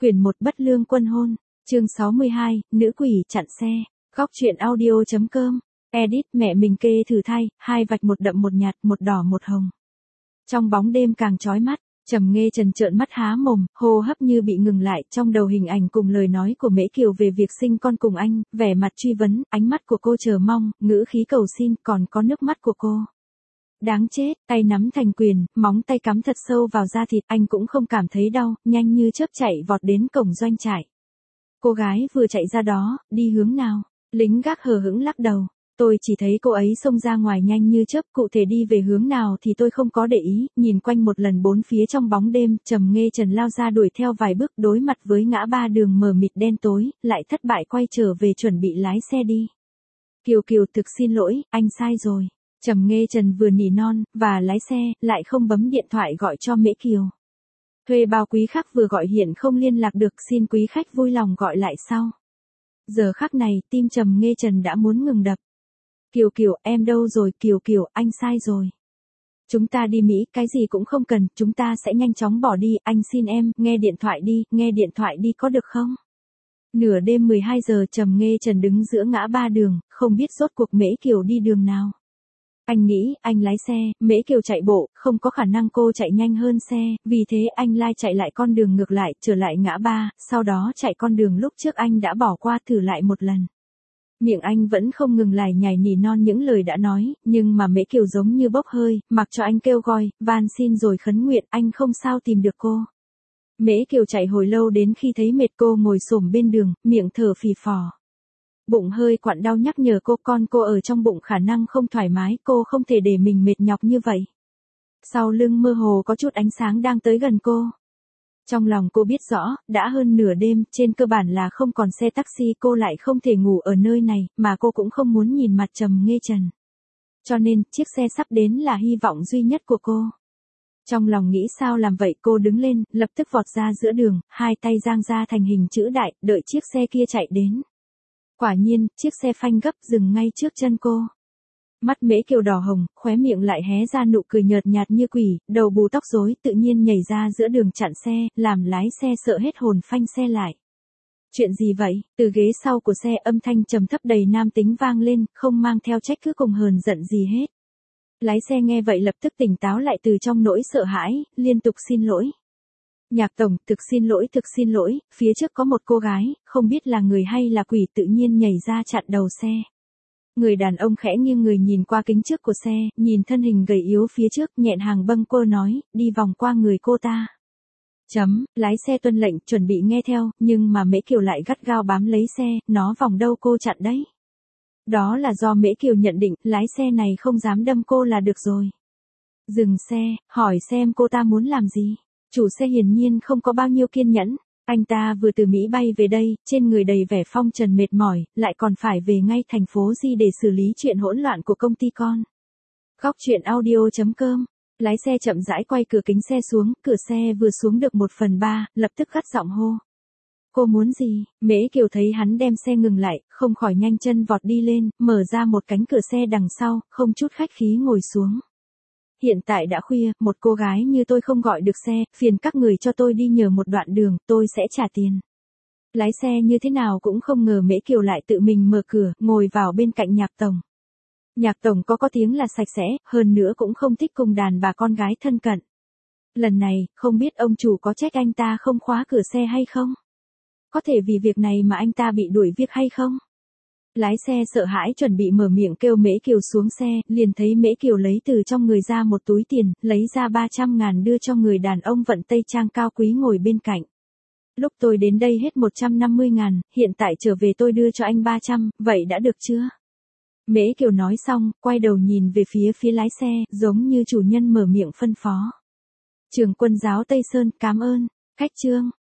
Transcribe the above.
Quyển 1 Bất lương quân hôn, chương 62, nữ quỷ chặn xe, góc truyện audio.com, edit mẹ mình kê thử thay, hai vạch một đậm một nhạt, một đỏ một hồng. Trong bóng đêm càng chói mắt, Trầm Nghê Trần trợn mắt há mồm, hô hấp như bị ngừng lại, trong đầu hình ảnh cùng lời nói của Mễ Kiều về việc sinh con cùng anh, vẻ mặt truy vấn, ánh mắt của cô chờ mong, ngữ khí cầu xin, còn có nước mắt của cô. Đáng chết, tay nắm thành quyền, móng tay cắm thật sâu vào da thịt, anh cũng không cảm thấy đau, nhanh như chớp chạy vọt đến cổng doanh trại. Cô gái vừa chạy ra đó, đi hướng nào? Lính gác hờ hững lắc đầu. Tôi chỉ thấy cô ấy xông ra ngoài nhanh như chớp, cụ thể đi về hướng nào thì tôi không có để ý, nhìn quanh một lần bốn phía trong bóng đêm, Trầm Nghê Trần lao ra đuổi theo vài bước, đối mặt với ngã ba đường mờ mịt đen tối, lại thất bại quay trở về chuẩn bị lái xe đi. Kiều Kiều, thực xin lỗi, anh sai rồi. Trầm Nghê Trần vừa nỉ non, và lái xe, lại không bấm điện thoại gọi cho Mễ Kiều. Thuê bao quý khách vừa gọi hiện không liên lạc được, xin quý khách vui lòng gọi lại sau. Giờ khắc này, tim Trầm Nghê Trần đã muốn ngừng đập. Kiều Kiều, em đâu rồi? Kiều Kiều, anh sai rồi. Chúng ta đi Mỹ, cái gì cũng không cần, chúng ta sẽ nhanh chóng bỏ đi, anh xin em, nghe điện thoại đi có được không? Nửa đêm 12 giờ Trầm Nghê Trần đứng giữa ngã ba đường, không biết rốt cuộc Mễ Kiều đi đường nào. Anh nghĩ, anh lái xe, Mễ Kiều chạy bộ, không có khả năng cô chạy nhanh hơn xe, vì thế anh lai chạy lại con đường ngược lại, trở lại ngã ba, sau đó chạy con đường lúc trước anh đã bỏ qua thử lại một lần. Miệng anh vẫn không ngừng lải nhải nỉ non những lời đã nói, nhưng mà Mễ Kiều giống như bốc hơi, mặc cho anh kêu gọi, van xin rồi khấn nguyện, anh không sao tìm được cô. Mễ Kiều chạy hồi lâu đến khi thấy mệt cô ngồi xổm bên đường, miệng thở phì phò. Bụng hơi quặn đau nhắc nhở cô ở trong bụng khả năng không thoải mái, cô không thể để mình mệt nhọc như vậy. Sau lưng mơ hồ có chút ánh sáng đang tới gần cô. Trong lòng cô biết rõ, đã hơn nửa đêm, trên cơ bản là không còn xe taxi, cô lại không thể ngủ ở nơi này, mà cô cũng không muốn nhìn mặt Trầm Nghê Trần. Cho nên, chiếc xe sắp đến là hy vọng duy nhất của cô. Trong lòng nghĩ sao làm vậy, cô đứng lên, lập tức vọt ra giữa đường, hai tay giang ra thành hình chữ đại, đợi chiếc xe kia chạy đến. Quả nhiên, chiếc xe phanh gấp dừng ngay trước chân cô. Mắt Mễ Kiều đỏ hồng, khóe miệng lại hé ra nụ cười nhợt nhạt như quỷ, đầu bù tóc rối tự nhiên nhảy ra giữa đường chặn xe, làm lái xe sợ hết hồn phanh xe lại. Chuyện gì vậy? Từ ghế sau của xe âm thanh trầm thấp đầy nam tính vang lên, không mang theo trách cứ cùng hờn giận gì hết. Lái xe nghe vậy lập tức tỉnh táo lại từ trong nỗi sợ hãi, liên tục xin lỗi. Nhạc tổng, thực xin lỗi, phía trước có một cô gái, không biết là người hay là quỷ tự nhiên nhảy ra chặn đầu xe. Người đàn ông khẽ nghiêng người nhìn qua kính trước của xe, nhìn thân hình gầy yếu phía trước, nhẹn hàng bâng quơ nói, đi vòng qua người cô ta. Lái xe tuân lệnh, chuẩn bị nghe theo, nhưng mà Mễ Kiều lại gắt gao bám lấy xe, nó vòng đâu cô chặn đấy. Đó là do Mễ Kiều nhận định, lái xe này không dám đâm cô là được rồi. Dừng xe, hỏi xem cô ta muốn làm gì. Chủ xe hiển nhiên không có bao nhiêu kiên nhẫn, anh ta vừa từ Mỹ bay về đây, trên người đầy vẻ phong trần mệt mỏi, lại còn phải về ngay thành phố Di để xử lý chuyện hỗn loạn của công ty con. Góc truyện audio.com, lái xe chậm rãi quay cửa kính xe xuống, cửa xe vừa xuống được 1/3, lập tức gắt giọng hô. Cô muốn gì? Mễ Kiều thấy hắn đem xe ngừng lại, không khỏi nhanh chân vọt đi lên, mở ra một cánh cửa xe đằng sau, không chút khách khí ngồi xuống. Hiện tại đã khuya, một cô gái như tôi không gọi được xe, phiền các người cho tôi đi nhờ một đoạn đường, tôi sẽ trả tiền. Lái xe như thế nào cũng không ngờ Mễ Kiều lại tự mình mở cửa, ngồi vào bên cạnh Nhạc tổng. Nhạc tổng có tiếng là sạch sẽ, hơn nữa cũng không thích cùng đàn bà con gái thân cận. Lần này, không biết ông chủ có trách anh ta không khóa cửa xe hay không? Có thể vì việc này mà anh ta bị đuổi việc hay không? Lái xe sợ hãi chuẩn bị mở miệng kêu Mễ Kiều xuống xe, liền thấy Mễ Kiều lấy từ trong người ra một túi tiền, lấy ra 300.000 đưa cho người đàn ông vận tây trang cao quý ngồi bên cạnh. Lúc tôi đến đây hết 150.000, hiện tại trở về tôi đưa cho anh 300, vậy đã được chưa? Mễ Kiều nói xong, quay đầu nhìn về phía lái xe, giống như chủ nhân mở miệng phân phó. Trường Quân giáo Tây Sơn, cảm ơn. Khách chương.